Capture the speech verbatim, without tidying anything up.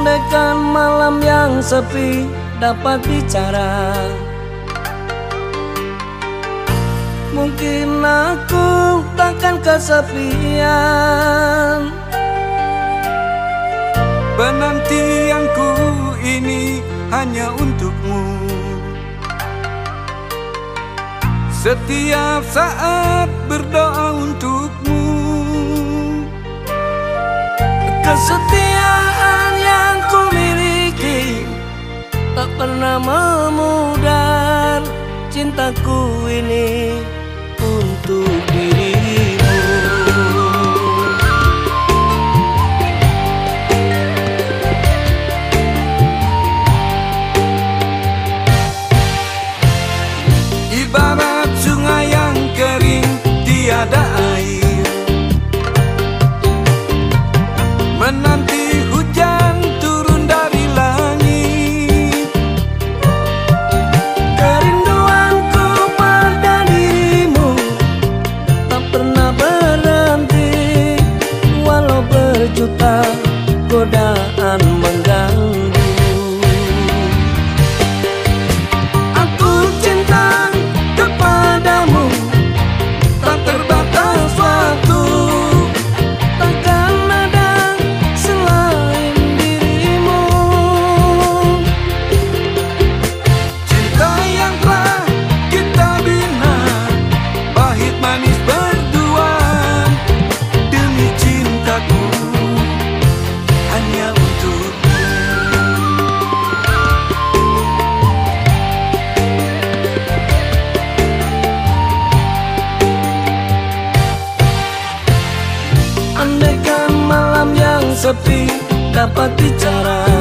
Andaikan malam yang sepi dapat bicara, mungkin aku takkan kesepian. Penantianku ini hanya untukmu. Setiap saat berdoa untukmu. Kesetiaan yang ku miliki tak pernah memudar. Cintaku ini untuk dirimu. Ibarat sungai yang kering tiada air, menanti hujan turun dari langit. Kerinduanku pada dirimu tak pernah berhenti, walau berjuta godaan mengganggu. Aku cinta kepadamu tak terbatas waktu, takkan ada selain dirimu. Cinta yang telah kita bina, pahit manis berdua. Demi cintaku hanya untukmu. Andaikan malam yang sepi dapat bicara,